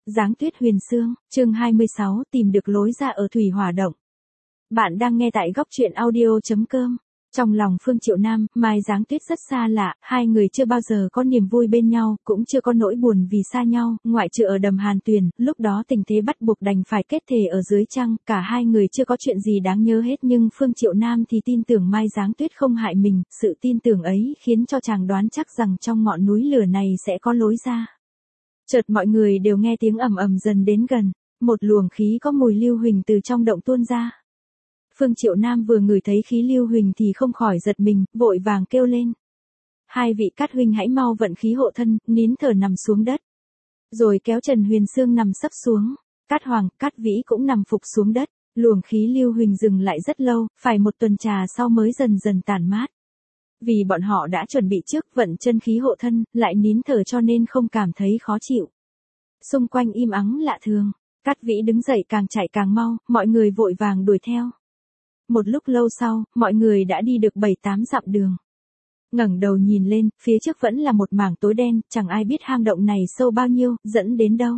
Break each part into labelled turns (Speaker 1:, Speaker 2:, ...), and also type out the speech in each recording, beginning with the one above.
Speaker 1: Giáng tuyết huyền sương, chương 26, tìm được lối ra ở thủy hỏa động. Bạn đang nghe tại góc truyện audio.com. Trong lòng Phương Triệu Nam, Mai Giáng Tuyết rất xa lạ, hai người chưa bao giờ có niềm vui bên nhau, cũng chưa có nỗi buồn vì xa nhau, ngoại trừ ở đầm Hàn Tuyền, lúc đó tình thế bắt buộc đành phải kết thề ở dưới trăng, cả hai người chưa có chuyện gì đáng nhớ hết nhưng Phương Triệu Nam thì tin tưởng Mai Giáng Tuyết không hại mình, sự tin tưởng ấy khiến cho chàng đoán chắc rằng trong ngọn núi lửa này sẽ có lối ra. Chợt mọi người đều nghe tiếng ầm ầm dần đến gần, một luồng khí có mùi lưu huỳnh từ trong động tuôn ra. Phương Triệu Nam vừa ngửi thấy khí lưu huỳnh thì không khỏi giật mình, vội vàng kêu lên. Hai vị Cát huynh hãy mau vận khí hộ thân, nín thở nằm xuống đất. Rồi kéo Trần Huyền Sương nằm sấp xuống, Cát Hoàng, Cát Vĩ cũng nằm phục xuống đất, luồng khí lưu huỳnh dừng lại rất lâu, phải một tuần trà sau mới dần dần tản mát. Vì bọn họ đã chuẩn bị trước vận chân khí hộ thân, lại nín thở cho nên không cảm thấy khó chịu. Xung quanh im ắng lạ thường, Cát Vĩ đứng dậy càng chạy càng mau, mọi người vội vàng đuổi theo. Một lúc lâu sau, mọi người đã đi được 7-8 dặm đường. Ngẩng đầu nhìn lên, phía trước vẫn là một mảng tối đen, chẳng ai biết hang động này sâu bao nhiêu, dẫn đến đâu.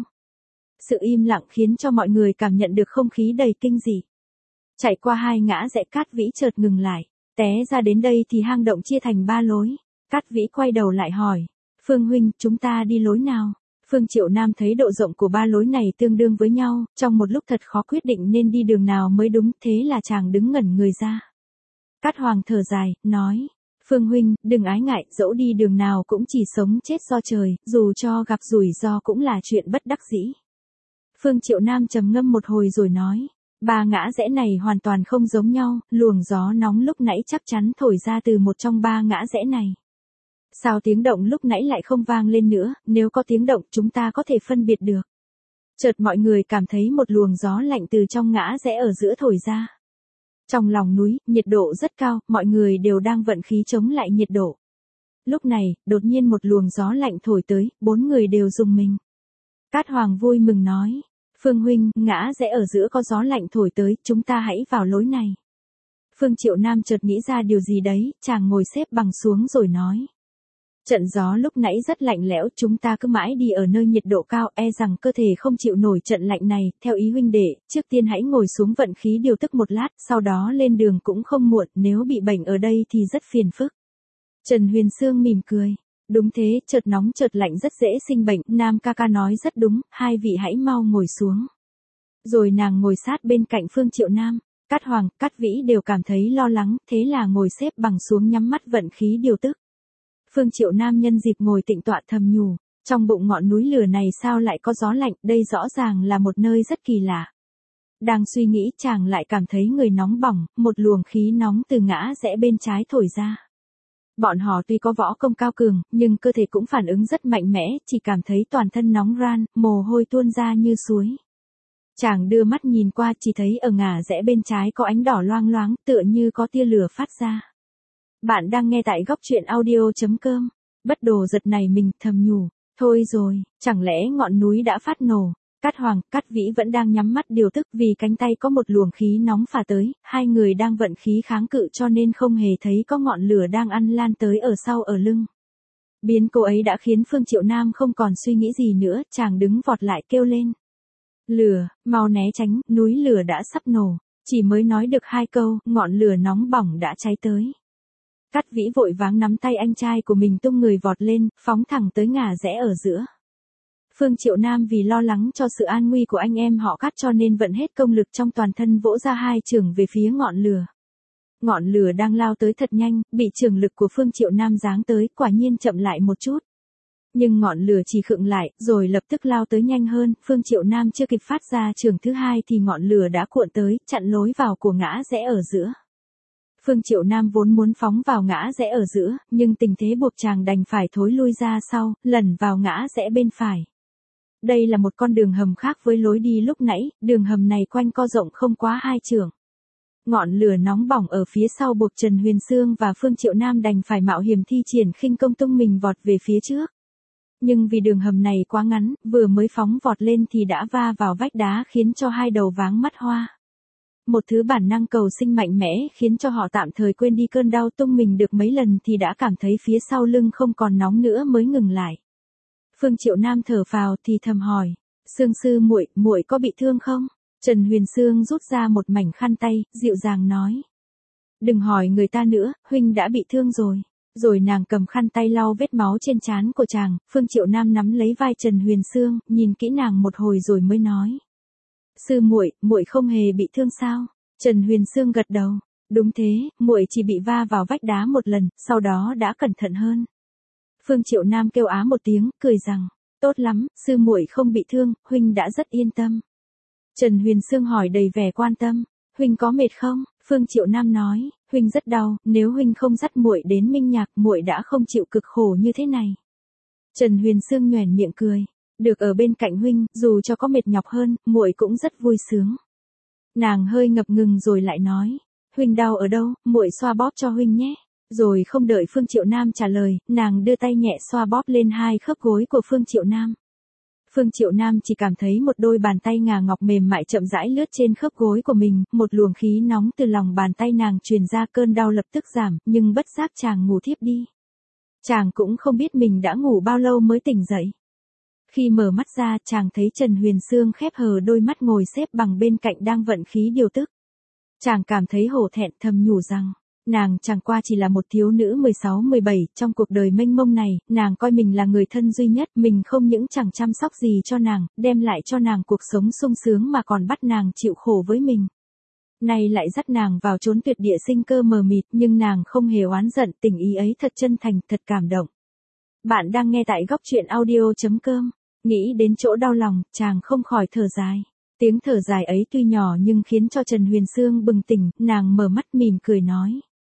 Speaker 1: Sự im lặng khiến cho mọi người cảm nhận được không khí đầy kinh dị. Chạy qua hai ngã rẽ Cát Vĩ chợt ngừng lại, té ra đến đây thì hang động chia thành 3 lối. Cát Vĩ quay đầu lại hỏi, Phương huynh, chúng ta đi lối nào? Phương Triệu Nam thấy độ rộng của 3 lối này tương đương với nhau, trong một lúc thật khó quyết định nên đi đường nào mới đúng, thế là chàng đứng ngẩn người ra. Cát Hoàng thở dài, nói, Phương huynh, đừng ái ngại, dẫu đi đường nào cũng chỉ sống chết do trời, dù cho gặp rủi ro cũng là chuyện bất đắc dĩ. Phương Triệu Nam trầm ngâm một hồi rồi nói, 3 ngã rẽ này hoàn toàn không giống nhau, luồng gió nóng lúc nãy chắc chắn thổi ra từ một trong 3 ngã rẽ này. Sao tiếng động lúc nãy lại không vang lên nữa, nếu có tiếng động chúng ta có thể phân biệt được. Chợt mọi người cảm thấy một luồng gió lạnh từ trong ngã rẽ ở giữa thổi ra. Trong lòng núi, nhiệt độ rất cao, mọi người đều đang vận khí chống lại nhiệt độ. Lúc này, đột nhiên một luồng gió lạnh thổi tới, 4 người đều rùng mình. Cát Hoàng vui mừng nói, Phương huynh, ngã rẽ ở giữa có gió lạnh thổi tới, chúng ta hãy vào lối này. Phương Triệu Nam chợt nghĩ ra điều gì đấy, chàng ngồi xếp bằng xuống rồi nói. Trận gió lúc nãy rất lạnh lẽo, chúng ta cứ mãi đi ở nơi nhiệt độ cao, e rằng cơ thể không chịu nổi trận lạnh này, theo ý huynh đệ, trước tiên hãy ngồi xuống vận khí điều tức một lát, sau đó lên đường cũng không muộn, nếu bị bệnh ở đây thì rất phiền phức. Trần Huyền Sương mỉm cười, đúng thế, chợt nóng chợt lạnh rất dễ sinh bệnh, Nam ca ca nói rất đúng, hai vị hãy mau ngồi xuống. Rồi nàng ngồi sát bên cạnh Phương Triệu Nam, Cát Hoàng, Cát Vĩ đều cảm thấy lo lắng, thế là ngồi xếp bằng xuống nhắm mắt vận khí điều tức. Phương Triệu Nam nhân dịp ngồi tịnh tọa thầm nhủ, trong bụng ngọn núi lửa này sao lại có gió lạnh, đây rõ ràng là một nơi rất kỳ lạ. Đang suy nghĩ chàng lại cảm thấy người nóng bỏng, một luồng khí nóng từ ngã rẽ bên trái thổi ra. Bọn họ tuy có võ công cao cường, nhưng cơ thể cũng phản ứng rất mạnh mẽ, chỉ cảm thấy toàn thân nóng ran, mồ hôi tuôn ra như suối. Chàng đưa mắt nhìn qua chỉ thấy ở ngả rẽ bên trái có ánh đỏ loang loáng, tựa như có tia lửa phát ra. Bạn đang nghe tại góc truyện audio.com. Bất đồ giật này mình thầm nhủ, thôi rồi, chẳng lẽ ngọn núi đã phát nổ. Cát Hoàng, Cát Vĩ vẫn đang nhắm mắt điều tức vì cánh tay có một luồng khí nóng phả tới, hai người đang vận khí kháng cự cho nên không hề thấy có ngọn lửa đang ăn lan tới ở sau ở lưng. Biến cố ấy đã khiến Phương Triệu Nam không còn suy nghĩ gì nữa, chàng đứng vọt lại kêu lên. Lửa, mau né tránh, núi lửa đã sắp nổ. Chỉ mới nói được 2 câu, ngọn lửa nóng bỏng đã cháy tới. Cát Vĩ vội vàng nắm tay anh trai của mình tung người vọt lên, phóng thẳng tới ngả rẽ ở giữa. Phương Triệu Nam vì lo lắng cho sự an nguy của anh em họ Cát cho nên vận hết công lực trong toàn thân vỗ ra 2 chưởng về phía ngọn lửa. Ngọn lửa đang lao tới thật nhanh, bị chưởng lực của Phương Triệu Nam giáng tới, quả nhiên chậm lại một chút. Nhưng ngọn lửa chỉ khựng lại, rồi lập tức lao tới nhanh hơn, Phương Triệu Nam chưa kịp phát ra chưởng thứ 2 thì ngọn lửa đã cuộn tới, chặn lối vào của ngã rẽ ở giữa. Phương Triệu Nam vốn muốn phóng vào ngã rẽ ở giữa, nhưng tình thế buộc chàng đành phải thối lui ra sau, lẩn vào ngã rẽ bên phải. Đây là một con đường hầm khác với lối đi lúc nãy, đường hầm này quanh co rộng không quá 2 trượng. Ngọn lửa nóng bỏng ở phía sau buộc Trần Huyền Sương và Phương Triệu Nam đành phải mạo hiểm thi triển khinh công tung mình vọt về phía trước. Nhưng vì đường hầm này quá ngắn, vừa mới phóng vọt lên thì đã va vào vách đá khiến cho hai đầu váng mắt hoa. Một thứ bản năng cầu sinh mạnh mẽ khiến cho họ tạm thời quên đi cơn đau, tung mình được mấy lần thì đã cảm thấy phía sau lưng không còn nóng nữa mới ngừng lại. Phương Triệu Nam thở phào thì thầm hỏi, Sương sư muội, muội có bị thương không? Trần Huyền Sương rút ra một mảnh khăn tay, dịu dàng nói. Đừng hỏi người ta nữa, huynh đã bị thương rồi. Rồi nàng cầm khăn tay lau vết máu trên trán của chàng, Phương Triệu Nam nắm lấy vai Trần Huyền Sương, nhìn kỹ nàng một hồi rồi mới nói. Sư muội, muội không hề bị thương sao? Trần Huyền Sương gật đầu. Đúng thế, muội chỉ bị va vào vách đá một lần, sau đó đã cẩn thận hơn. Phương Triệu Nam kêu á một tiếng, cười rằng, tốt lắm, sư muội không bị thương, huynh đã rất yên tâm. Trần Huyền Sương hỏi đầy vẻ quan tâm, huynh có mệt không? Phương Triệu Nam nói, huynh rất đau, nếu huynh không dắt muội đến Minh Nhạc, muội đã không chịu cực khổ như thế này. Trần Huyền Sương nhoẻn miệng cười, được ở bên cạnh huynh, dù cho có mệt nhọc hơn, muội cũng rất vui sướng. Nàng hơi ngập ngừng rồi lại nói, huynh đau ở đâu, muội xoa bóp cho huynh nhé. Rồi không đợi Phương Triệu Nam trả lời, nàng đưa tay nhẹ xoa bóp lên hai khớp gối của Phương Triệu Nam. Phương Triệu Nam chỉ cảm thấy một đôi bàn tay ngà ngọc mềm mại chậm rãi lướt trên khớp gối của mình, một luồng khí nóng từ lòng bàn tay nàng truyền ra, cơn đau lập tức giảm, nhưng bất giác chàng ngủ thiếp đi. Chàng cũng không biết mình đã ngủ bao lâu mới tỉnh dậy. Khi mở mắt ra, chàng thấy Trần Huyền Sương khép hờ đôi mắt ngồi xếp bằng bên cạnh đang vận khí điều tức. Chàng cảm thấy hổ thẹn, thầm nhủ rằng, nàng chẳng qua chỉ là một thiếu nữ 16-17, trong cuộc đời mênh mông này, nàng coi mình là người thân duy nhất, mình không những chẳng chăm sóc gì cho nàng, đem lại cho nàng cuộc sống sung sướng mà còn bắt nàng chịu khổ với mình. Nay lại dắt nàng vào chốn tuyệt địa sinh cơ mờ mịt, nhưng nàng không hề oán giận, tình ý ấy thật chân thành, thật cảm động. Bạn đang nghe tại góc truyện audio.com. Nghĩ đến chỗ đau lòng, chàng không khỏi thở dài. Tiếng thở dài ấy tuy nhỏ nhưng khiến cho Trần Huyền Sương bừng tỉnh, nàng mở mắt mỉm cười nói.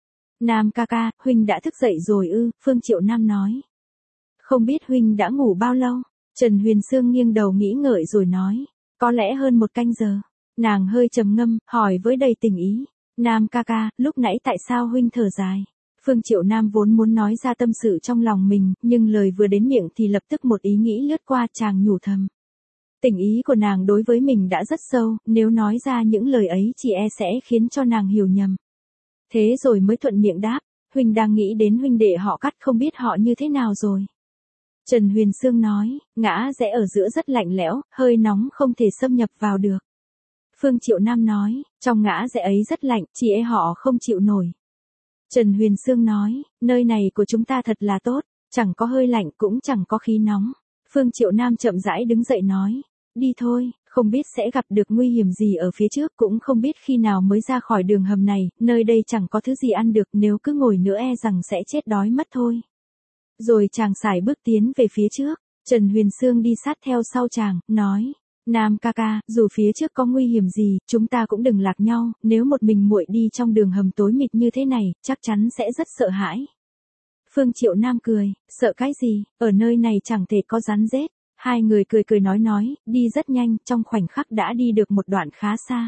Speaker 1: Nam ca ca, huynh đã thức dậy rồi ư? Phương Triệu Nam nói. Không biết huynh đã ngủ bao lâu? Trần Huyền Sương nghiêng đầu nghĩ ngợi rồi nói. Có lẽ hơn 1 canh giờ. Nàng hơi trầm ngâm, hỏi với đầy tình ý. Nam ca ca, lúc nãy tại sao huynh thở dài? Phương Triệu Nam vốn muốn nói ra tâm sự trong lòng mình, nhưng lời vừa đến miệng thì lập tức một ý nghĩ lướt qua, chàng nhủ thầm. Tình ý của nàng đối với mình đã rất sâu, nếu nói ra những lời ấy chỉ e sẽ khiến cho nàng hiểu nhầm. Thế rồi mới thuận miệng đáp, huynh đang nghĩ đến huynh đệ họ Cắt, không biết họ như thế nào rồi. Trần Huyền Sương nói, ngã rẽ ở giữa rất lạnh lẽo, hơi nóng không thể xâm nhập vào được. Phương Triệu Nam nói, trong ngã rẽ ấy rất lạnh, chỉ e họ không chịu nổi. Trần Huyền Sương nói, nơi này của chúng ta thật là tốt, chẳng có hơi lạnh cũng chẳng có khí nóng. Phương Triệu Nam chậm rãi đứng dậy nói, đi thôi, không biết sẽ gặp được nguy hiểm gì ở phía trước, cũng không biết khi nào mới ra khỏi đường hầm này, nơi đây chẳng có thứ gì ăn được, nếu cứ ngồi nữa e rằng sẽ chết đói mất thôi. Rồi chàng sải bước tiến về phía trước, Trần Huyền Sương đi sát theo sau chàng, nói, Nam ca ca, dù phía trước có nguy hiểm gì, chúng ta cũng đừng lạc nhau, nếu một mình muội đi trong đường hầm tối mịt như thế này, chắc chắn sẽ rất sợ hãi. Phương Triệu Nam cười, sợ cái gì, ở nơi này chẳng thể có rắn rết. Hai người cười cười nói, đi rất nhanh, trong khoảnh khắc đã đi được một đoạn khá xa.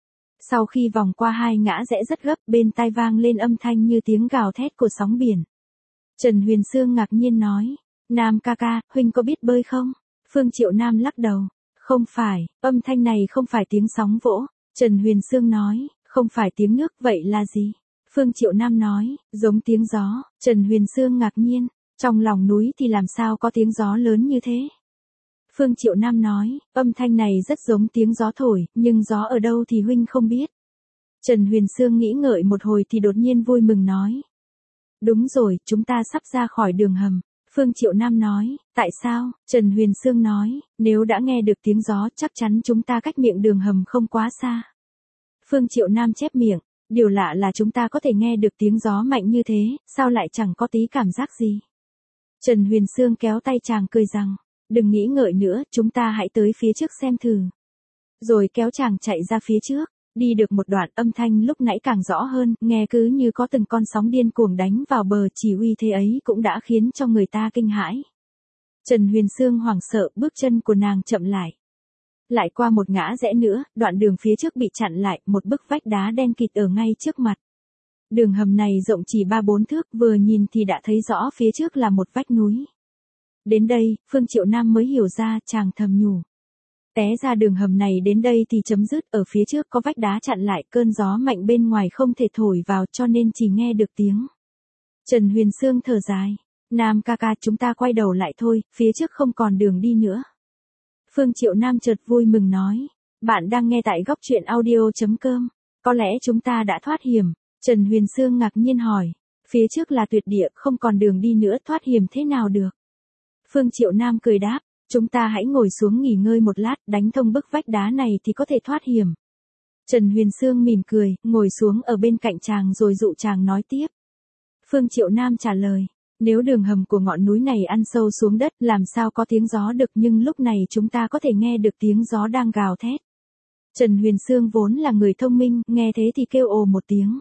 Speaker 1: Sau khi vòng qua hai ngã rẽ rất gấp, bên tai vang lên âm thanh như tiếng gào thét của sóng biển. Trần Huyền Sương ngạc nhiên nói, Nam ca ca, huynh có biết bơi không? Phương Triệu Nam lắc đầu, không phải, âm thanh này không phải tiếng sóng vỗ. Trần Huyền Sương nói, không phải tiếng nước, vậy là gì? Phương Triệu Nam nói, giống tiếng gió. Trần Huyền Sương ngạc nhiên, trong lòng núi thì làm sao có tiếng gió lớn như thế? Phương Triệu Nam nói, âm thanh này rất giống tiếng gió thổi, nhưng gió ở đâu thì huynh không biết. Trần Huyền Sương nghĩ ngợi một hồi thì đột nhiên vui mừng nói. Đúng rồi, chúng ta sắp ra khỏi đường hầm. Phương Triệu Nam nói, tại sao? Trần Huyền Sương nói, nếu đã nghe được tiếng gió chắc chắn chúng ta cách miệng đường hầm không quá xa. Phương Triệu Nam chép miệng, điều lạ là chúng ta có thể nghe được tiếng gió mạnh như thế, sao lại chẳng có tí cảm giác gì? Trần Huyền Sương kéo tay chàng cười rằng, đừng nghĩ ngợi nữa, chúng ta hãy tới phía trước xem thử. Rồi kéo chàng chạy ra phía trước, đi được một đoạn âm thanh lúc nãy càng rõ hơn, nghe cứ như có từng con sóng điên cuồng đánh vào bờ, chỉ uy thế ấy cũng đã khiến cho người ta kinh hãi. Trần Huyền Sương hoảng sợ, bước chân của nàng chậm lại. Lại qua một ngã rẽ nữa, đoạn đường phía trước bị chặn lại, một bức vách đá đen kịt ở ngay trước mặt. Đường hầm này rộng chỉ 3-4 thước, vừa nhìn thì đã thấy rõ phía trước là một vách núi. Đến đây, Phương Triệu Nam mới hiểu ra, chàng thầm nhủ. Té ra đường hầm này đến đây thì chấm dứt, ở phía trước có vách đá chặn lại, cơn gió mạnh bên ngoài không thể thổi vào cho nên chỉ nghe được tiếng. Trần Huyền Sương thở dài, Nam ca ca chúng ta quay đầu lại thôi, phía trước không còn đường đi nữa. Phương Triệu Nam chợt vui mừng nói. Bạn đang nghe tại góc truyện audio.com. Có lẽ chúng ta đã thoát hiểm. Trần Huyền Sương ngạc nhiên hỏi. Phía trước là tuyệt địa, không còn đường đi nữa, thoát hiểm thế nào được? Phương Triệu Nam cười đáp. Chúng ta hãy ngồi xuống nghỉ ngơi một lát, đánh thông bức vách đá này thì có thể thoát hiểm. Trần Huyền Sương mỉm cười, ngồi xuống ở bên cạnh chàng rồi dụ chàng nói tiếp. Phương Triệu Nam trả lời. Nếu đường hầm của ngọn núi này ăn sâu xuống đất, làm sao có tiếng gió được, nhưng lúc này chúng ta có thể nghe được tiếng gió đang gào thét. Trần Huyền Sương vốn là người thông minh, nghe thế thì kêu ồ một tiếng.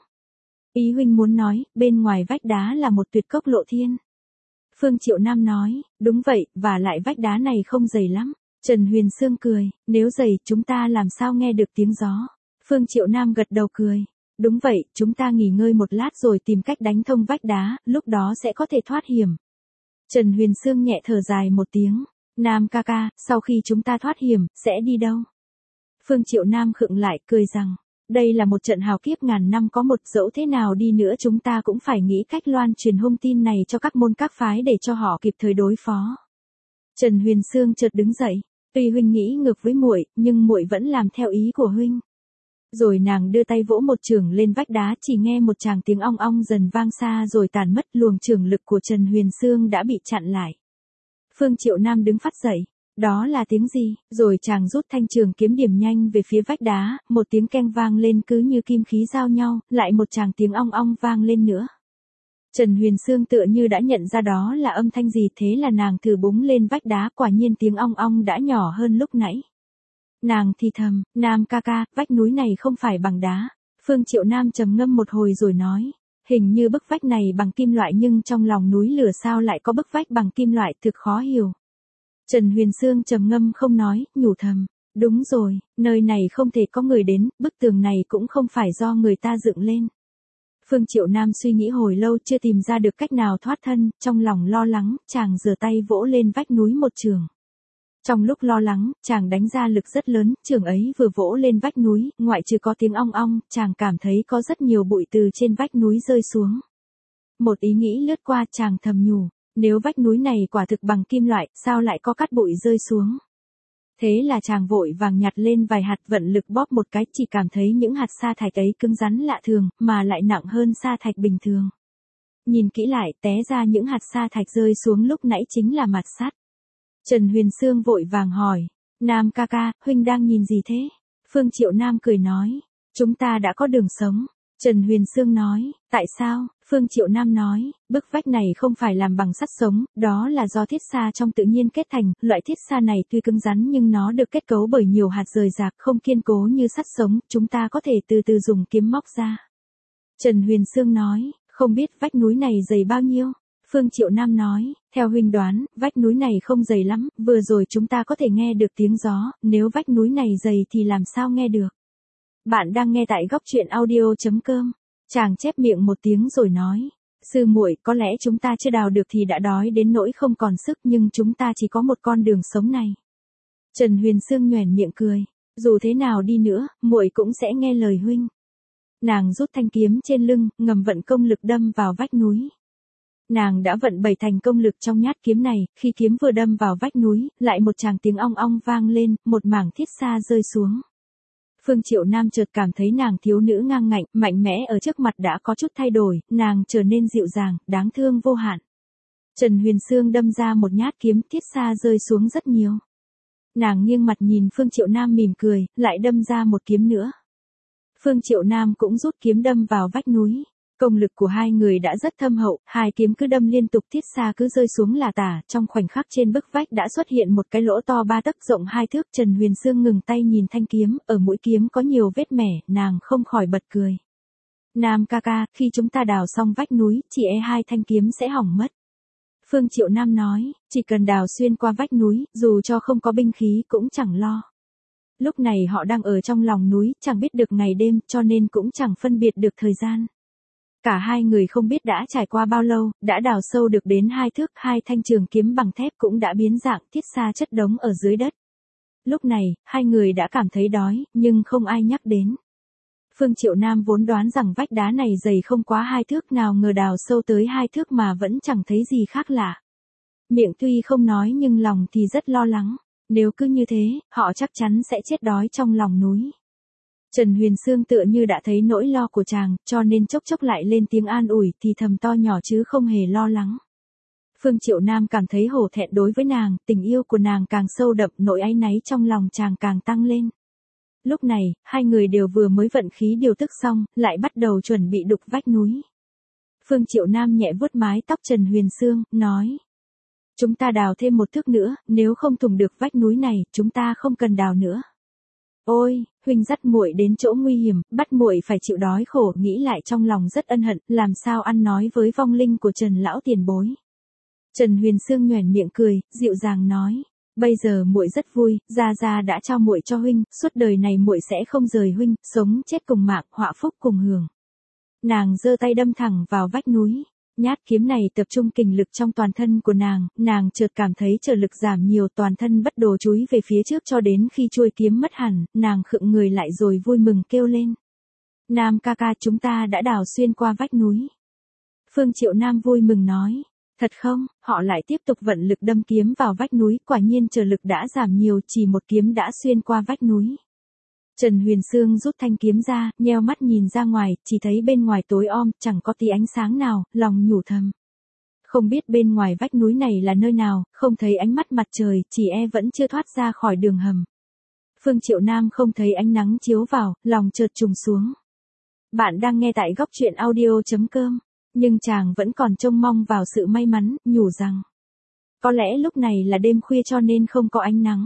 Speaker 1: Ý huynh muốn nói, bên ngoài vách đá là một tuyệt cốc lộ thiên. Phương Triệu Nam nói, đúng vậy, và lại vách đá này không dày lắm. Trần Huyền Sương cười, nếu dày, chúng ta làm sao nghe được tiếng gió? Phương Triệu Nam gật đầu cười. Đúng vậy, chúng ta nghỉ ngơi một lát rồi tìm cách đánh thông vách đá, lúc đó sẽ có thể thoát hiểm. Trần Huyền Sương nhẹ thở dài một tiếng. Nam ca ca, sau khi chúng ta thoát hiểm, sẽ đi đâu? Phương Triệu Nam khựng lại, cười rằng, đây là một trận hào kiếp ngàn năm có một, dẫu thế nào đi nữa chúng ta cũng phải nghĩ cách loan truyền hung tin này cho các môn các phái để cho họ kịp thời đối phó. Trần Huyền Sương chợt đứng dậy, tuy huynh nghĩ ngược với muội, nhưng muội vẫn làm theo ý của huynh. Rồi nàng đưa tay vỗ một chưởng lên vách đá, chỉ nghe một tràng tiếng ong ong dần vang xa rồi tàn mất, luồng chưởng lực của Trần Huyền Sương đã bị chặn lại. Phương Triệu Nam đứng phắt dậy, đó là tiếng gì? Rồi chàng rút thanh trường kiếm điểm nhanh về phía vách đá, một tiếng keng vang lên cứ như kim khí giao nhau, lại một tràng tiếng ong ong vang lên nữa. Trần Huyền Sương tựa như đã nhận ra đó là âm thanh gì, thế là nàng thử búng lên vách đá, quả nhiên tiếng ong ong đã nhỏ hơn lúc nãy. Nàng thì thầm, Nam ca ca, vách núi này không phải bằng đá. Phương Triệu Nam trầm ngâm một hồi rồi nói, hình như bức vách này bằng kim loại, nhưng trong lòng núi lửa sao lại có bức vách bằng kim loại, thực khó hiểu. Trần Huyền Sương trầm ngâm không nói, nhủ thầm, đúng rồi, nơi này không thể có người đến, bức tường này cũng không phải do người ta dựng lên. Phương Triệu Nam suy nghĩ hồi lâu chưa tìm ra được cách nào thoát thân, trong lòng lo lắng, chàng giơ tay vỗ lên vách núi một chưởng. Trong lúc lo lắng, chàng đánh ra lực rất lớn, chưởng ấy vừa vỗ lên vách núi, ngoại trừ có tiếng ong ong, chàng cảm thấy có rất nhiều bụi từ trên vách núi rơi xuống. Một ý nghĩ lướt qua, chàng thầm nhủ, nếu vách núi này quả thực bằng kim loại, sao lại có cát bụi rơi xuống? Thế là chàng vội vàng nhặt lên vài hạt, vận lực bóp một cái, chỉ cảm thấy những hạt sa thạch ấy cứng rắn lạ thường, mà lại nặng hơn sa thạch bình thường. Nhìn kỹ lại, té ra những hạt sa thạch rơi xuống lúc nãy chính là mạt sắt. Trần Huyền Sương vội vàng hỏi, Nam ca ca, huynh đang nhìn gì thế? Phương Triệu Nam cười nói, chúng ta đã có đường sống. Trần Huyền Sương nói, tại sao? Phương Triệu Nam nói, bức vách này không phải làm bằng sắt sống, đó là do thiết sa trong tự nhiên kết thành, loại thiết sa này tuy cứng rắn nhưng nó được kết cấu bởi nhiều hạt rời rạc, không kiên cố như sắt sống, chúng ta có thể từ từ dùng kiếm móc ra. Trần Huyền Sương nói, không biết vách núi này dày bao nhiêu? Phương Triệu Nam nói, theo huynh đoán, vách núi này không dày lắm, vừa rồi chúng ta có thể nghe được tiếng gió, nếu vách núi này dày thì làm sao nghe được? Bạn đang nghe tại góc truyện audio.com. Chàng chép miệng một tiếng rồi nói, sư muội, có lẽ chúng ta chưa đào được thì đã đói đến nỗi không còn sức, nhưng chúng ta chỉ có một con đường sống này. Trần Huyền Sương nhoẻn miệng cười, dù thế nào đi nữa, muội cũng sẽ nghe lời huynh. Nàng rút thanh kiếm trên lưng, ngầm vận công lực đâm vào vách núi. Nàng đã vận 7 thành công lực trong nhát kiếm này, khi kiếm vừa đâm vào vách núi, lại một tràng tiếng ong ong vang lên, một mảng thiết sa rơi xuống. Phương Triệu Nam chợt cảm thấy nàng thiếu nữ ngang ngạnh, mạnh mẽ ở trước mặt đã có chút thay đổi, nàng trở nên dịu dàng, đáng thương vô hạn. Trần Huyền Sương đâm ra một nhát kiếm, thiết sa rơi xuống rất nhiều. Nàng nghiêng mặt nhìn Phương Triệu Nam mỉm cười, lại đâm ra một kiếm nữa. Phương Triệu Nam cũng rút kiếm đâm vào vách núi. Công lực của hai người đã rất thâm hậu, hai kiếm cứ đâm liên tục, thiết sa cứ rơi xuống là tả, trong khoảnh khắc trên bức vách đã xuất hiện một cái lỗ to 3 tấc rộng 2 thước. Trần Huyền Sương ngừng tay nhìn thanh kiếm, ở mũi kiếm có nhiều vết mẻ, nàng không khỏi bật cười. Nam ca ca, khi chúng ta đào xong vách núi, chỉ e hai thanh kiếm sẽ hỏng mất. Phương Triệu Nam nói, chỉ cần đào xuyên qua vách núi, dù cho không có binh khí cũng chẳng lo. Lúc này họ đang ở trong lòng núi, chẳng biết được ngày đêm, cho nên cũng chẳng phân biệt được thời gian. Cả hai người không biết đã trải qua bao lâu, đã đào sâu được đến 2 thước, hai thanh trường kiếm bằng thép cũng đã biến dạng, thiết sa chất đống ở dưới đất. Lúc này, hai người đã cảm thấy đói, nhưng không ai nhắc đến. Phương Triệu Nam vốn đoán rằng vách đá này dày không quá 2 thước, nào ngờ đào sâu tới 2 thước mà vẫn chẳng thấy gì khác lạ. Miệng tuy không nói nhưng lòng thì rất lo lắng. Nếu cứ như thế, họ chắc chắn sẽ chết đói trong lòng núi. Trần Huyền Sương tựa như đã thấy nỗi lo của chàng, cho nên chốc chốc lại lên tiếng an ủi thì thầm to nhỏ chứ không hề lo lắng. Phương Triệu Nam cảm thấy hổ thẹn đối với nàng, tình yêu của nàng càng sâu đậm, nỗi áy náy trong lòng chàng càng tăng lên. Lúc này, hai người đều vừa mới vận khí điều tức xong, lại bắt đầu chuẩn bị đục vách núi. Phương Triệu Nam nhẹ vuốt mái tóc Trần Huyền Sương, nói. Chúng ta đào thêm một thước nữa, nếu không thủng được vách núi này, chúng ta không cần đào nữa. Ôi, huynh dắt muội đến chỗ nguy hiểm, bắt muội phải chịu đói khổ, nghĩ lại trong lòng rất ân hận, làm sao ăn nói với vong linh của Trần lão tiền bối. Trần Huyền Sương nhoẻn miệng cười, dịu dàng nói, bây giờ muội rất vui, gia gia đã trao muội cho huynh, suốt đời này muội sẽ không rời huynh, sống chết cùng mạng, họa phúc cùng hưởng. Nàng giơ tay đâm thẳng vào vách núi. Nhát kiếm này tập trung kình lực trong toàn thân của nàng chợt cảm thấy trở lực giảm nhiều, toàn thân bất đồ chúi về phía trước cho đến khi chuôi kiếm mất hẳn, nàng khựng người lại rồi vui mừng kêu lên. Nam ca ca, chúng ta đã đào xuyên qua vách núi. Phương Triệu Nam vui mừng nói, thật không? Họ lại tiếp tục vận lực đâm kiếm vào vách núi, quả nhiên trở lực đã giảm nhiều, chỉ một kiếm đã xuyên qua vách núi. Trần Huyền Sương rút thanh kiếm ra, nheo mắt nhìn ra ngoài, chỉ thấy bên ngoài tối om, chẳng có tí ánh sáng nào, lòng nhủ thầm. Không biết bên ngoài vách núi này là nơi nào, không thấy ánh mắt mặt trời, chỉ vẫn chưa thoát ra khỏi đường hầm. Phương Triệu Nam không thấy ánh nắng chiếu vào, lòng chợt trùng xuống. Bạn đang nghe tại góc truyện audio.com, nhưng chàng vẫn còn trông mong vào sự may mắn, nhủ rằng. Có lẽ lúc này là đêm khuya cho nên không có ánh nắng.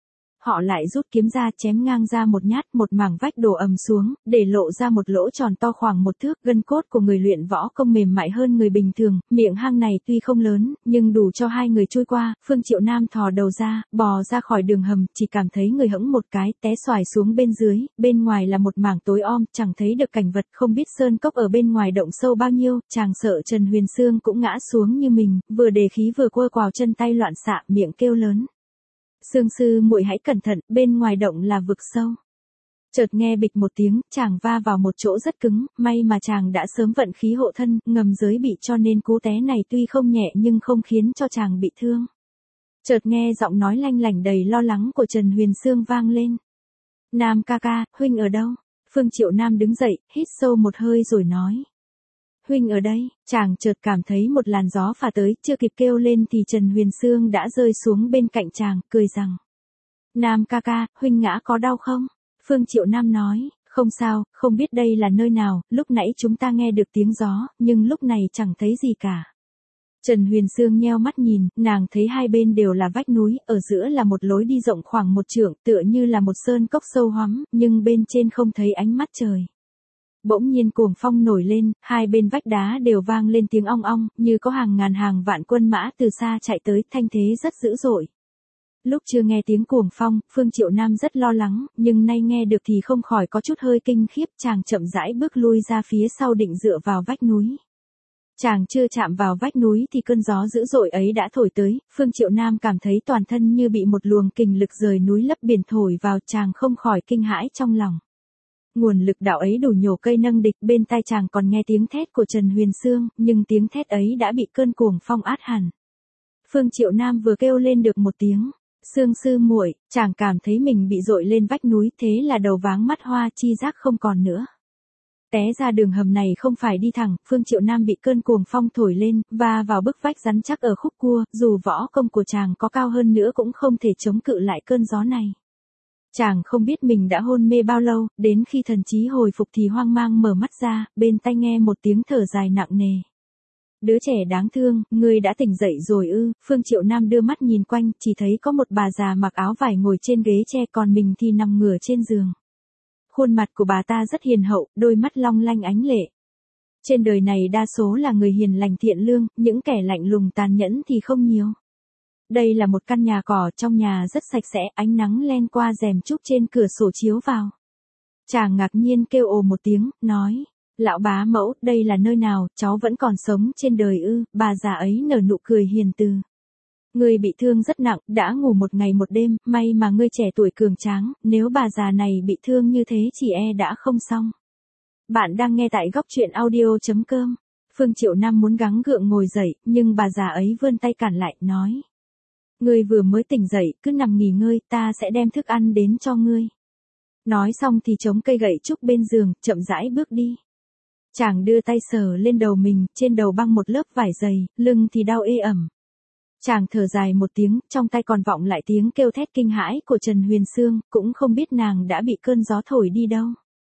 Speaker 1: Họ lại rút kiếm ra chém ngang ra một nhát, một mảng vách đổ ầm xuống, để lộ ra một lỗ tròn to khoảng một thước, gân cốt của người luyện võ công mềm mại hơn người bình thường, miệng hang này tuy không lớn, nhưng đủ cho hai người chui qua. Phương Triệu Nam thò đầu ra, bò ra khỏi đường hầm, chỉ cảm thấy người hẫng một cái, té xoài xuống bên dưới, bên ngoài là một mảng tối om, chẳng thấy được cảnh vật, không biết sơn cốc ở bên ngoài động sâu bao nhiêu, chàng sợ Trần Huyền Sương cũng ngã xuống như mình, vừa đề khí vừa quơ quào chân tay loạn xạ, miệng kêu lớn. Sương sư muội hãy cẩn thận, bên ngoài động là vực sâu. Chợt nghe bịch một tiếng, chàng va vào một chỗ rất cứng, may mà chàng đã sớm vận khí hộ thân, ngầm giới bị cho nên cú té này tuy không nhẹ nhưng không khiến cho chàng bị thương. Chợt nghe giọng nói lanh lảnh đầy lo lắng của Trần Huyền Sương vang lên. Nam ca ca, huynh ở đâu? Phương Triệu Nam đứng dậy, hít sâu một hơi rồi nói. Huynh ở đây, chàng chợt cảm thấy một làn gió phả tới, chưa kịp kêu lên thì Trần Huyền Sương đã rơi xuống bên cạnh chàng, cười rằng. Nam ca ca, huynh ngã có đau không? Phương Triệu Nam nói, không sao, không biết đây là nơi nào, lúc nãy chúng ta nghe được tiếng gió, nhưng lúc này chẳng thấy gì cả. Trần Huyền Sương nheo mắt nhìn, nàng thấy hai bên đều là vách núi, ở giữa là một lối đi rộng khoảng một trượng, tựa như là một sơn cốc sâu hoắm, nhưng bên trên không thấy ánh mắt trời. Bỗng nhiên cuồng phong nổi lên, hai bên vách đá đều vang lên tiếng ong ong, như có hàng ngàn hàng vạn quân mã từ xa chạy tới, thanh thế rất dữ dội. Lúc chưa nghe tiếng cuồng phong, Phương Triệu Nam rất lo lắng, nhưng nay nghe được thì không khỏi có chút hơi kinh khiếp, chàng chậm rãi bước lui ra phía sau định dựa vào vách núi. Chàng chưa chạm vào vách núi thì cơn gió dữ dội ấy đã thổi tới, Phương Triệu Nam cảm thấy toàn thân như bị một luồng kình lực rời núi lấp biển thổi vào, chàng không khỏi kinh hãi trong lòng. Nguồn lực đạo ấy đủ nhổ cây nâng địch, bên tai chàng còn nghe tiếng thét của Trần Huyền Sương, nhưng tiếng thét ấy đã bị cơn cuồng phong át hẳn. Phương Triệu Nam vừa kêu lên được một tiếng, Sương sư muội, chàng cảm thấy mình bị dội lên vách núi, thế là đầu váng mắt hoa, chi giác không còn nữa. Té ra đường hầm này không phải đi thẳng, Phương Triệu Nam bị cơn cuồng phong thổi lên, và vào bức vách rắn chắc ở khúc cua, dù võ công của chàng có cao hơn nữa cũng không thể chống cự lại cơn gió này. Chàng không biết mình đã hôn mê bao lâu, đến khi thần trí hồi phục thì hoang mang mở mắt ra, bên tai nghe một tiếng thở dài nặng nề. Đứa trẻ đáng thương, ngươi đã tỉnh dậy rồi ư? Phương Triệu Nam đưa mắt nhìn quanh, chỉ thấy có một bà già mặc áo vải ngồi trên ghế tre, còn mình thì nằm ngửa trên giường. Khuôn mặt của bà ta rất hiền hậu, đôi mắt long lanh ánh lệ. Trên đời này đa số là người hiền lành thiện lương, những kẻ lạnh lùng tàn nhẫn thì không nhiều. Đây là một căn nhà cỏ, trong nhà rất sạch sẽ, ánh nắng len qua rèm trúc trên cửa sổ chiếu vào. Chàng ngạc nhiên kêu ồ một tiếng, nói, lão bá mẫu, đây là nơi nào, cháu vẫn còn sống trên đời ư? Bà già ấy nở nụ cười hiền từ. Ngươi bị thương rất nặng, đã ngủ một ngày một đêm, may mà ngươi trẻ tuổi cường tráng, nếu bà già này bị thương như thế chỉ đã không xong. Bạn đang nghe tại góc truyện audio.com. Phương Triệu Nam muốn gắng gượng ngồi dậy, nhưng bà già ấy vươn tay cản lại, nói. Ngươi vừa mới tỉnh dậy, cứ nằm nghỉ ngơi, ta sẽ đem thức ăn đến cho ngươi. Nói xong thì chống cây gậy trúc bên giường, chậm rãi bước đi. Chàng đưa tay sờ lên đầu mình, trên đầu băng một lớp vải dày, lưng thì đau ê ẩm. Chàng thở dài một tiếng, trong tay còn vọng lại tiếng kêu thét kinh hãi của Trần Huyền Sương, cũng không biết nàng đã bị cơn gió thổi đi đâu.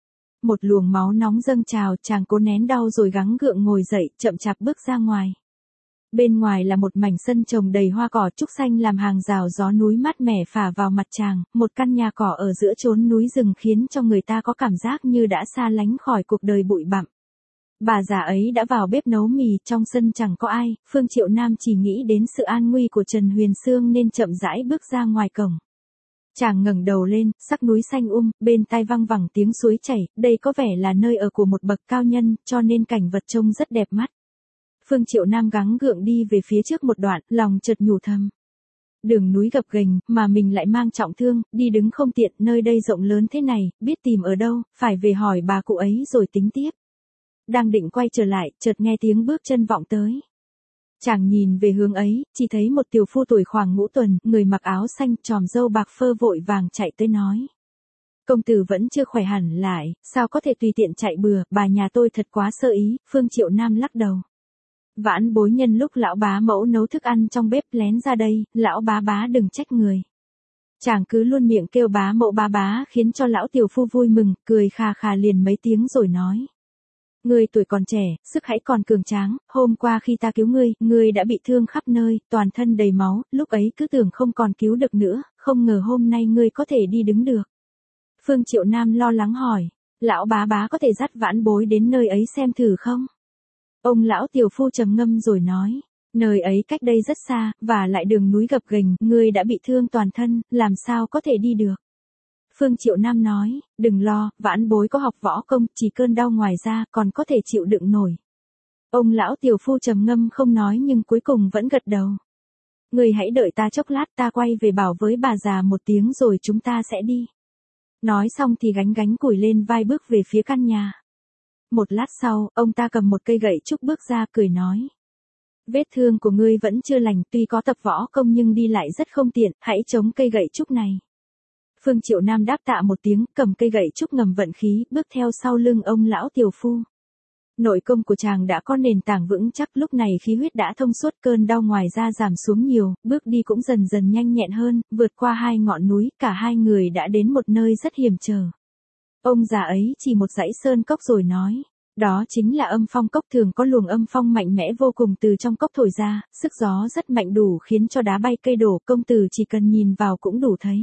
Speaker 1: Một luồng máu nóng dâng trào, chàng cố nén đau rồi gắng gượng ngồi dậy, chậm chạp bước ra ngoài. Bên ngoài là một mảnh sân trồng đầy hoa cỏ trúc xanh làm hàng rào, gió núi mát mẻ phả vào mặt chàng, một căn nhà cỏ ở giữa chốn núi rừng khiến cho người ta có cảm giác như đã xa lánh khỏi cuộc đời bụi bặm. Bà già ấy đã vào bếp nấu mì, trong sân chẳng có ai, Phương Triệu Nam chỉ nghĩ đến sự an nguy của Trần Huyền Sương nên chậm rãi bước ra ngoài cổng. Chàng ngẩng đầu lên, sắc núi xanh bên tai văng vẳng tiếng suối chảy, đây có vẻ là nơi ở của một bậc cao nhân, cho nên cảnh vật trông rất đẹp mắt. Phương Triệu Nam gắng gượng đi về phía trước một đoạn, lòng chợt nhủ thầm. Đường núi gập ghềnh, mà mình lại mang trọng thương, đi đứng không tiện, nơi đây rộng lớn thế này, biết tìm ở đâu, phải về hỏi bà cụ ấy rồi tính tiếp. Đang định quay trở lại, chợt nghe tiếng bước chân vọng tới. Chàng nhìn về hướng ấy, chỉ thấy một tiểu phu tuổi khoảng ngũ tuần, người mặc áo xanh, tròm râu bạc phơ vội vàng chạy tới nói. Công tử vẫn chưa khỏe hẳn lại, sao có thể tùy tiện chạy bừa, bà nhà tôi thật quá sơ ý. Phương Triệu Nam lắc đầu. Vãn bối nhân lúc lão bá mẫu nấu thức ăn trong bếp lén ra đây, lão bá đừng trách người. Chàng cứ luôn miệng kêu bá mẫu bá khiến cho lão tiểu phu vui mừng, cười khà khà liền mấy tiếng rồi nói. Ngươi tuổi còn trẻ, sức hãy còn cường tráng, hôm qua khi ta cứu ngươi đã bị thương khắp nơi, toàn thân đầy máu, lúc ấy cứ tưởng không còn cứu được nữa, không ngờ hôm nay ngươi có thể đi đứng được. Phương Triệu Nam lo lắng hỏi, lão bá có thể dắt vãn bối đến nơi ấy xem thử không? Ông lão tiểu phu trầm ngâm rồi nói, nơi ấy cách đây rất xa, và lại đường núi gập ghềnh, ngươi đã bị thương toàn thân, làm sao có thể đi được? Phương Triệu Nam nói, đừng lo, vãn bối có học võ công, chỉ cơn đau ngoài ra, còn có thể chịu đựng nổi. Ông lão tiểu phu trầm ngâm không nói nhưng cuối cùng vẫn gật đầu. Ngươi hãy đợi ta chốc lát, ta quay về bảo với bà già một tiếng rồi chúng ta sẽ đi. Nói xong thì gánh củi lên vai bước về phía căn nhà. Một lát sau, ông ta cầm một cây gậy trúc bước ra cười nói. Vết thương của ngươi vẫn chưa lành, tuy có tập võ công nhưng đi lại rất không tiện, hãy chống cây gậy trúc này. Phương Triệu Nam đáp tạ một tiếng, cầm cây gậy trúc ngầm vận khí, bước theo sau lưng ông lão tiểu phu. Nội công của chàng đã có nền tảng vững chắc, lúc này khí huyết đã thông suốt, cơn đau ngoài da giảm xuống nhiều, bước đi cũng dần dần nhanh nhẹn hơn, vượt qua hai ngọn núi, cả hai người đã đến một nơi rất hiểm trở. Ông già ấy chỉ một dãy sơn cốc rồi nói, đó chính là âm phong cốc, thường có luồng âm phong mạnh mẽ vô cùng từ trong cốc thổi ra, sức gió rất mạnh đủ khiến cho đá bay cây đổ, công tử chỉ cần nhìn vào cũng đủ thấy.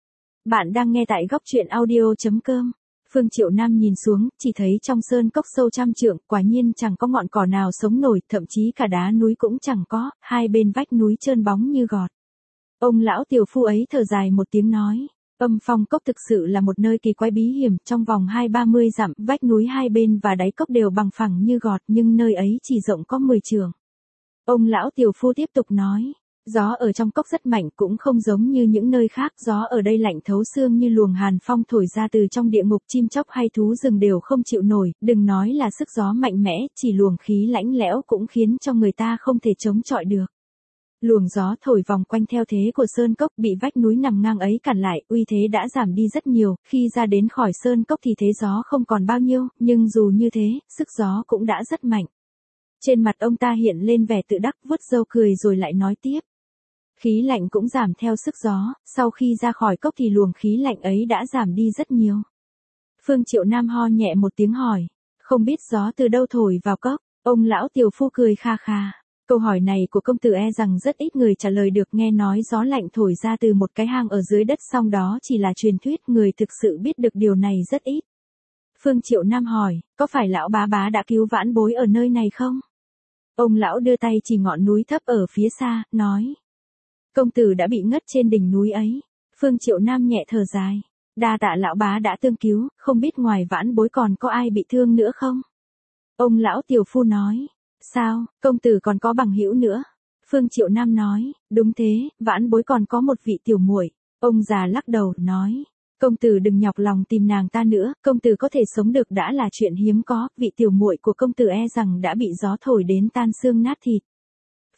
Speaker 1: Bạn đang nghe tại góc truyện audio.com. Phương Triệu Nam nhìn xuống, chỉ thấy trong sơn cốc sâu trăm trượng, quả nhiên chẳng có ngọn cỏ nào sống nổi, thậm chí cả đá núi cũng chẳng có, hai bên vách núi trơn bóng như gọt. Ông lão tiểu phu ấy thở dài một tiếng nói, âm phong cốc thực sự là một nơi kỳ quái bí hiểm, trong vòng 20-30 dặm, vách núi hai bên và đáy cốc đều bằng phẳng như gọt, nhưng nơi ấy chỉ rộng có 10 trượng. Ông lão tiểu phu tiếp tục nói. Gió ở trong cốc rất mạnh, cũng không giống như những nơi khác, gió ở đây lạnh thấu xương như luồng hàn phong thổi ra từ trong địa ngục, chim chóc hay thú rừng đều không chịu nổi, đừng nói là sức gió mạnh mẽ, chỉ luồng khí lãnh lẽo cũng khiến cho người ta không thể chống chọi được. Luồng gió thổi vòng quanh theo thế của sơn cốc, bị vách núi nằm ngang ấy cản lại, uy thế đã giảm đi rất nhiều, khi ra đến khỏi sơn cốc thì thế gió không còn bao nhiêu, nhưng dù như thế, sức gió cũng đã rất mạnh. Trên mặt ông ta hiện lên vẻ tự đắc, vuốt râu cười rồi lại nói tiếp. Khí lạnh cũng giảm theo sức gió, sau khi ra khỏi cốc thì luồng khí lạnh ấy đã giảm đi rất nhiều. Phương Triệu Nam ho nhẹ một tiếng hỏi, không biết gió từ đâu thổi vào cốc, ông lão tiểu phu cười kha kha. Câu hỏi này của công tử e rằng rất ít người trả lời được, nghe nói gió lạnh thổi ra từ một cái hang ở dưới đất, song đó chỉ là truyền thuyết, người thực sự biết được điều này rất ít. Phương Triệu Nam hỏi, có phải lão bá đã cứu vãn bối ở nơi này không? Ông lão đưa tay chỉ ngọn núi thấp ở phía xa, nói. Công tử đã bị ngất trên đỉnh núi ấy. Phương Triệu Nam nhẹ thở dài. Đa tạ lão bá đã tương cứu, không biết ngoài vãn bối còn có ai bị thương nữa không? Ông lão tiểu phu nói. Sao, công tử còn có bằng hữu nữa? Phương Triệu Nam nói. Đúng thế, vãn bối còn có một vị tiểu muội. Ông già lắc đầu, nói. Công tử đừng nhọc lòng tìm nàng ta nữa, công tử có thể sống được đã là chuyện hiếm có, vị tiểu muội của công tử e rằng đã bị gió thổi đến tan xương nát thịt.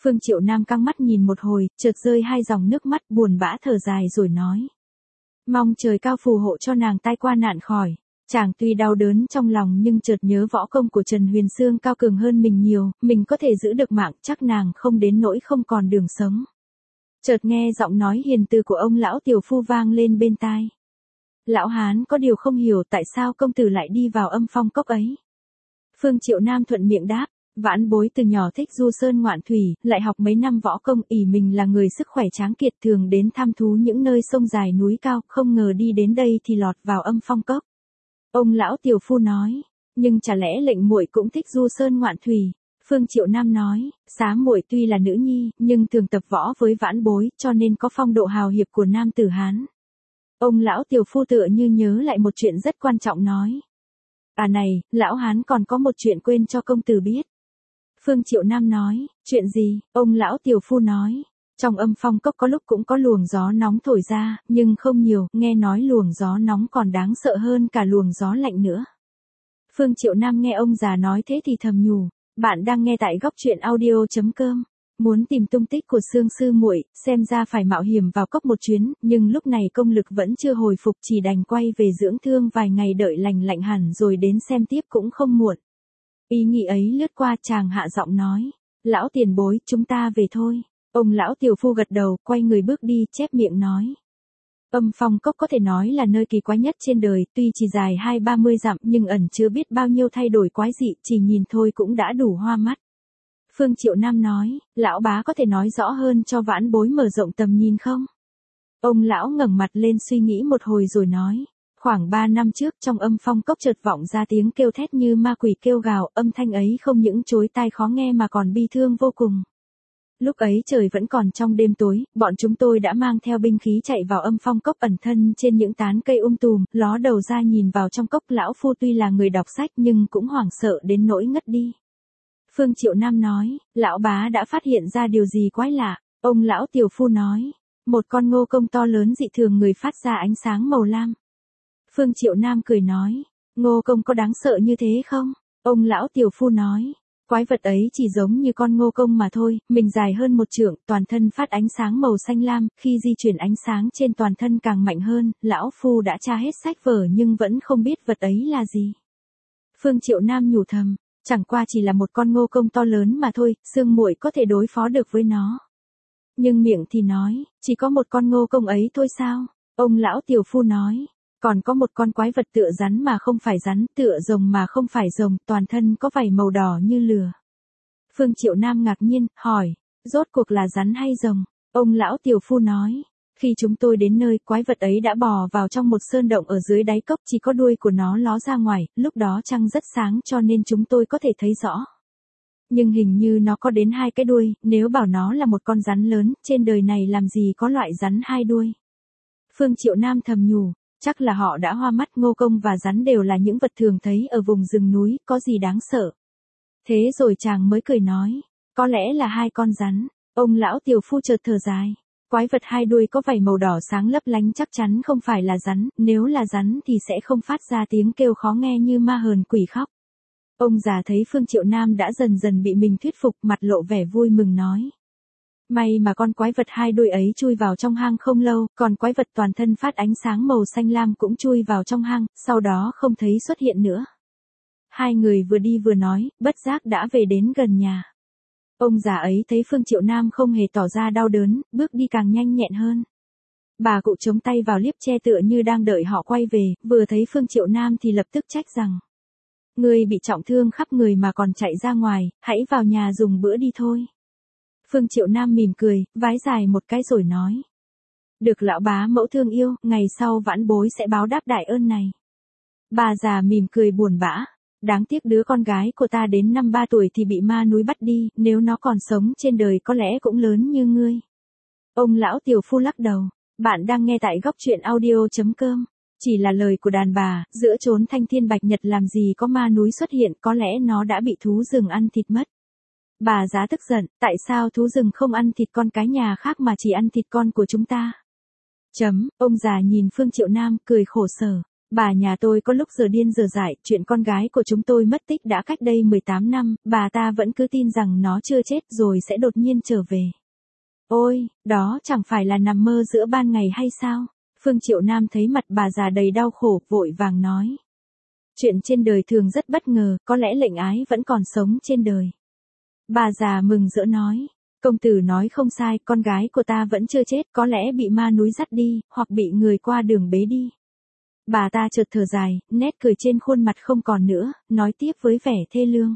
Speaker 1: Phương Triệu Nam căng mắt nhìn một hồi, chợt rơi hai dòng nước mắt buồn bã thở dài rồi nói. Mong trời cao phù hộ cho nàng tai qua nạn khỏi. Chàng tuy đau đớn trong lòng nhưng chợt nhớ võ công của Trần Huyền Xương cao cường hơn mình nhiều, mình có thể giữ được mạng, chắc nàng không đến nỗi không còn đường sống. Chợt nghe giọng nói hiền từ của ông lão tiểu phu vang lên bên tai. Lão hán có điều không hiểu tại sao công tử lại đi vào âm phong cốc ấy. Phương Triệu Nam thuận miệng đáp, vãn bối từ nhỏ thích du sơn ngoạn thủy, lại học mấy năm võ công, ỷ mình là người sức khỏe tráng kiệt thường đến thăm thú những nơi sông dài núi cao, không ngờ đi đến đây thì lọt vào âm phong cốc. Ông lão tiểu phu nói, nhưng chả lẽ lệnh muội cũng thích du sơn ngoạn thủy? Phương Triệu Nam nói, xá muội tuy là nữ nhi, nhưng thường tập võ với vãn bối, cho nên có phong độ hào hiệp của nam tử Hán. Ông lão tiểu phu tựa như nhớ lại một chuyện rất quan trọng nói. À này, lão Hán còn có một chuyện quên cho công tử biết. Phương Triệu Nam nói, chuyện gì? Ông lão tiểu phu nói, trong âm phong cốc có lúc cũng có luồng gió nóng thổi ra, nhưng không nhiều, nghe nói luồng gió nóng còn đáng sợ hơn cả luồng gió lạnh nữa. Phương Triệu Nam nghe ông già nói thế thì thầm nhủ, bạn đang nghe tại góc truyện audio.com. Muốn tìm tung tích của Sương sư muội, xem ra phải mạo hiểm vào cốc một chuyến, nhưng lúc này công lực vẫn chưa hồi phục, chỉ đành quay về dưỡng thương vài ngày đợi lành lạnh hẳn rồi đến xem tiếp cũng không muộn. Ý nghĩ ấy lướt qua, chàng hạ giọng nói, lão tiền bối, chúng ta về thôi. Ông lão tiểu phu gật đầu, quay người bước đi, chép miệng nói. Âm phong cốc có thể nói là nơi kỳ quái nhất trên đời, tuy chỉ dài 20-30 dặm nhưng ẩn chứa biết bao nhiêu thay đổi quái dị, chỉ nhìn thôi cũng đã đủ hoa mắt. Phương Triệu Nam nói, lão bá có thể nói rõ hơn cho vãn bối mở rộng tầm nhìn không? Ông lão ngẩng mặt lên suy nghĩ một hồi rồi nói, khoảng 3 năm trước trong âm phong cốc chợt vọng ra tiếng kêu thét như ma quỷ kêu gào, âm thanh ấy không những chói tai khó nghe mà còn bi thương vô cùng. Lúc ấy trời vẫn còn trong đêm tối, bọn chúng tôi đã mang theo binh khí chạy vào âm phong cốc ẩn thân trên những tán cây tùm, ló đầu ra nhìn vào trong cốc. Lão phu tuy là người đọc sách nhưng cũng hoảng sợ đến nỗi ngất đi. Phương Triệu Nam nói, lão bá đã phát hiện ra điều gì quái lạ? Ông lão tiểu phu nói, một con ngô công to lớn dị thường, người phát ra ánh sáng màu lam. Phương Triệu Nam cười nói, ngô công có đáng sợ như thế không? Ông lão tiểu phu nói, quái vật ấy chỉ giống như con ngô công mà thôi, mình dài hơn một trượng, toàn thân phát ánh sáng màu xanh lam, khi di chuyển ánh sáng trên toàn thân càng mạnh hơn. Lão phu đã tra hết sách vở nhưng vẫn không biết vật ấy là gì. Phương Triệu Nam nhủ thầm, chẳng qua chỉ là một con ngô công to lớn mà thôi, Sương muội có thể đối phó được với nó. Nhưng miệng thì nói, chỉ có một con ngô công ấy thôi sao? Ông lão tiểu phu nói, còn có một con quái vật tựa rắn mà không phải rắn, tựa rồng mà không phải rồng, toàn thân có vảy màu đỏ như lửa. Phương Triệu Nam ngạc nhiên, hỏi, rốt cuộc là rắn hay rồng? Ông lão tiểu phu nói, khi chúng tôi đến nơi, quái vật ấy đã bò vào trong một sơn động ở dưới đáy cốc, chỉ có đuôi của nó ló ra ngoài, lúc đó trăng rất sáng cho nên chúng tôi có thể thấy rõ. Nhưng hình như nó có đến 2 cái đuôi, nếu bảo nó là một con rắn lớn, trên đời này làm gì có loại rắn 2 đuôi. Phương Triệu Nam thầm nhủ, chắc là họ đã hoa mắt, ngô công và rắn đều là những vật thường thấy ở vùng rừng núi, có gì đáng sợ. Thế rồi chàng mới cười nói, có lẽ là 2 con rắn. Ông lão tiểu phu chợt thở dài, quái vật 2 đuôi có vảy màu đỏ sáng lấp lánh chắc chắn không phải là rắn, nếu là rắn thì sẽ không phát ra tiếng kêu khó nghe như ma hờn quỷ khóc. Ông già thấy Phương Triệu Nam đã dần dần bị mình thuyết phục, mặt lộ vẻ vui mừng nói. May mà con quái vật 2 đuôi ấy chui vào trong hang không lâu, còn quái vật toàn thân phát ánh sáng màu xanh lam cũng chui vào trong hang, sau đó không thấy xuất hiện nữa. Hai người vừa đi vừa nói, bất giác đã về đến gần nhà. Ông già ấy thấy Phương Triệu Nam không hề tỏ ra đau đớn, bước đi càng nhanh nhẹn hơn. Bà cụ chống tay vào liếp tre tựa như đang đợi họ quay về, vừa thấy Phương Triệu Nam thì lập tức trách rằng. Ngươi bị trọng thương khắp người mà còn chạy ra ngoài, hãy vào nhà dùng bữa đi thôi. Phương Triệu Nam mỉm cười, vái dài một cái rồi nói. Được lão bá mẫu thương yêu, ngày sau vãn bối sẽ báo đáp đại ơn này. Bà già mỉm cười buồn bã. Đáng tiếc đứa con gái của ta đến năm 3 tuổi thì bị ma núi bắt đi, nếu nó còn sống trên đời có lẽ cũng lớn như ngươi. Ông lão tiểu phu lắc đầu. Bạn đang nghe tại góc truyện audio.com. Chỉ là lời của đàn bà, giữa chốn thanh thiên bạch nhật làm gì có ma núi xuất hiện, có lẽ nó đã bị thú rừng ăn thịt mất. Bà già tức giận, tại sao thú rừng không ăn thịt con cái nhà khác mà chỉ ăn thịt con của chúng ta? Ông già nhìn Phương Triệu Nam, cười khổ sở. Bà nhà tôi có lúc giờ điên giờ dại, chuyện con gái của chúng tôi mất tích đã cách đây 18 năm, bà ta vẫn cứ tin rằng nó chưa chết rồi sẽ đột nhiên trở về. Ôi, đó chẳng phải là nằm mơ giữa ban ngày hay sao? Phương Triệu Nam thấy mặt bà già đầy đau khổ, vội vàng nói. Chuyện trên đời thường rất bất ngờ, có lẽ lệnh ái vẫn còn sống trên đời. Bà già mừng rỡ nói. Công tử nói không sai, con gái của ta vẫn chưa chết, có lẽ bị ma núi dắt đi, hoặc bị người qua đường bế đi. Bà ta chợt thở dài, nét cười trên khuôn mặt không còn nữa, nói tiếp với vẻ thê lương.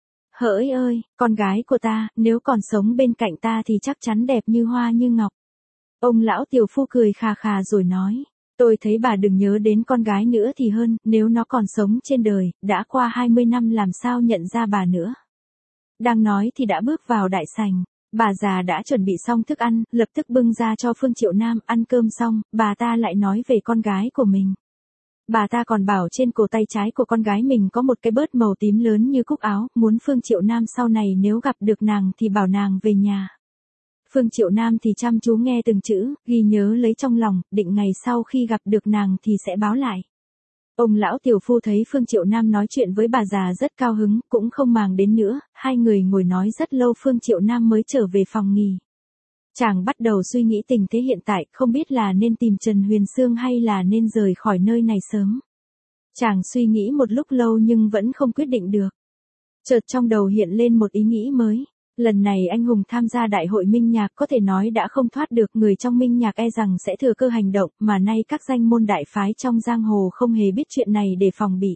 Speaker 1: Hỡi ơi, con gái của ta, nếu còn sống bên cạnh ta thì chắc chắn đẹp như hoa như ngọc. Ông lão tiểu phu cười khà khà rồi nói. Tôi thấy bà đừng nhớ đến con gái nữa thì hơn, nếu nó còn sống trên đời, đã qua 20 năm làm sao nhận ra bà nữa. Đang nói thì đã bước vào đại sảnh. Bà già đã chuẩn bị xong thức ăn, lập tức bưng ra cho Phương Triệu Nam. Ăn cơm xong, bà ta lại nói về con gái của mình. Bà ta còn bảo trên cổ tay trái của con gái mình có một cái bớt màu tím lớn như cúc áo, muốn Phương Triệu Nam sau này nếu gặp được nàng thì bảo nàng về nhà. Phương Triệu Nam thì chăm chú nghe từng chữ, ghi nhớ lấy trong lòng, định ngày sau khi gặp được nàng thì sẽ báo lại. Ông lão tiểu phu thấy Phương Triệu Nam nói chuyện với bà già rất cao hứng, cũng không màng đến nữa, hai người ngồi nói rất lâu Phương Triệu Nam mới trở về phòng nghỉ. Chàng bắt đầu suy nghĩ tình thế hiện tại, không biết là nên tìm Trần Huyền Sương hay là nên rời khỏi nơi này sớm. Chàng suy nghĩ một lúc lâu nhưng vẫn không quyết định được. Chợt trong đầu hiện lên một ý nghĩ mới. Lần này anh hùng tham gia đại hội minh nhạc có thể nói đã không thoát được, người trong minh nhạc e rằng sẽ thừa cơ hành động, mà nay các danh môn đại phái trong giang hồ không hề biết chuyện này để phòng bị.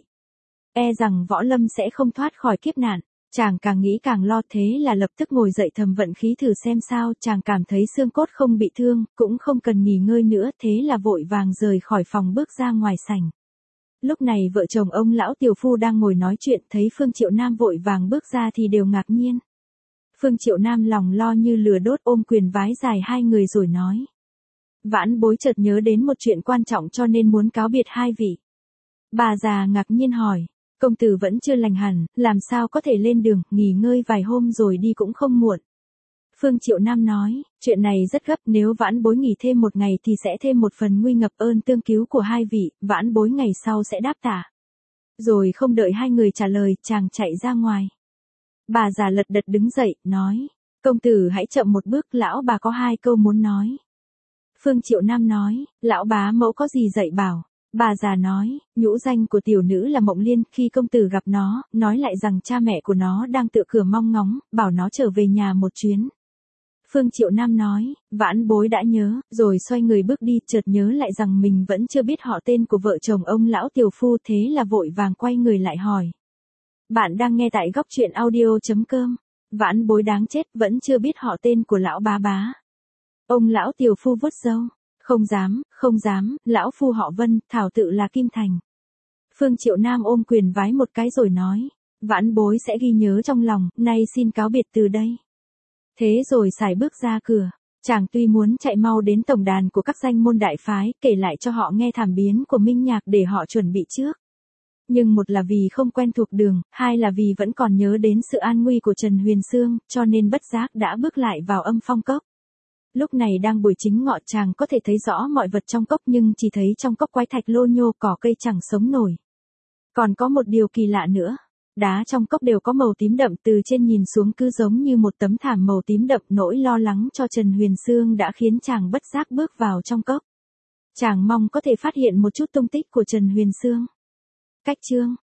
Speaker 1: E rằng võ lâm sẽ không thoát khỏi kiếp nạn. Chàng càng nghĩ càng lo, thế là lập tức ngồi dậy thầm vận khí thử xem sao. Chàng cảm thấy xương cốt không bị thương, cũng không cần nghỉ ngơi nữa, thế là vội vàng rời khỏi phòng bước ra ngoài sảnh. Lúc này vợ chồng ông lão tiểu phu đang ngồi nói chuyện, thấy Phương Triệu Nam vội vàng bước ra thì đều ngạc nhiên. Phương Triệu Nam lòng lo như lửa đốt, ôm quyền vái dài hai người rồi nói. Vãn bối chợt nhớ đến một chuyện quan trọng cho nên muốn cáo biệt hai vị. Bà già ngạc nhiên hỏi. Công tử vẫn chưa lành hẳn, làm sao có thể lên đường, nghỉ ngơi vài hôm rồi đi cũng không muộn. Phương Triệu Nam nói, chuyện này rất gấp, nếu vãn bối nghỉ thêm một ngày thì sẽ thêm một phần nguy ngập ơn tương cứu của hai vị, vãn bối ngày sau sẽ đáp tạ. Rồi không đợi hai người trả lời, chàng chạy ra ngoài. Bà già lật đật đứng dậy, nói, công tử hãy chậm một bước, lão bà có hai câu muốn nói. Phương Triệu Nam nói, lão bá mẫu có gì dạy bảo. Bà già nói, nhũ danh của tiểu nữ là Mộng Liên, khi công tử gặp nó, nói lại rằng cha mẹ của nó đang tựa cửa mong ngóng, bảo nó trở về nhà một chuyến. Phương Triệu Nam nói, vãn bối đã nhớ, rồi xoay người bước đi, chợt nhớ lại rằng mình vẫn chưa biết họ tên của vợ chồng ông lão tiểu phu, thế là vội vàng quay người lại hỏi. Bạn đang nghe tại góc truyện audio.com. Vãn bối đáng chết, vẫn chưa biết họ tên của lão bá bá. Ông lão tiểu phu vuốt râu. Không dám, lão phu họ Vân, thảo tự là Kim Thành. Phương Triệu Nam ôm quyền vái một cái rồi nói, vãn bối sẽ ghi nhớ trong lòng, nay xin cáo biệt từ đây. Thế rồi sải bước ra cửa, chàng tuy muốn chạy mau đến tổng đàn của các danh môn đại phái, kể lại cho họ nghe thảm biến của minh nhạc để họ chuẩn bị trước. Nhưng một là vì không quen thuộc đường, hai là vì vẫn còn nhớ đến sự an nguy của Trần Huyền Sương, cho nên bất giác đã bước lại vào Âm Phong Cốc. Lúc này đang buổi chính ngọ, chàng có thể thấy rõ mọi vật trong cốc nhưng chỉ thấy trong cốc quái thạch lô nhô, cỏ cây chẳng sống nổi. Còn có một điều kỳ lạ nữa, đá trong cốc đều có màu tím đậm, từ trên nhìn xuống cứ giống như một tấm thảm màu tím đậm. Nỗi lo lắng cho Trần Huyền Sương đã khiến chàng bất giác bước vào trong cốc. Chàng mong có thể phát hiện một chút tung tích của Trần Huyền Sương. Cách chương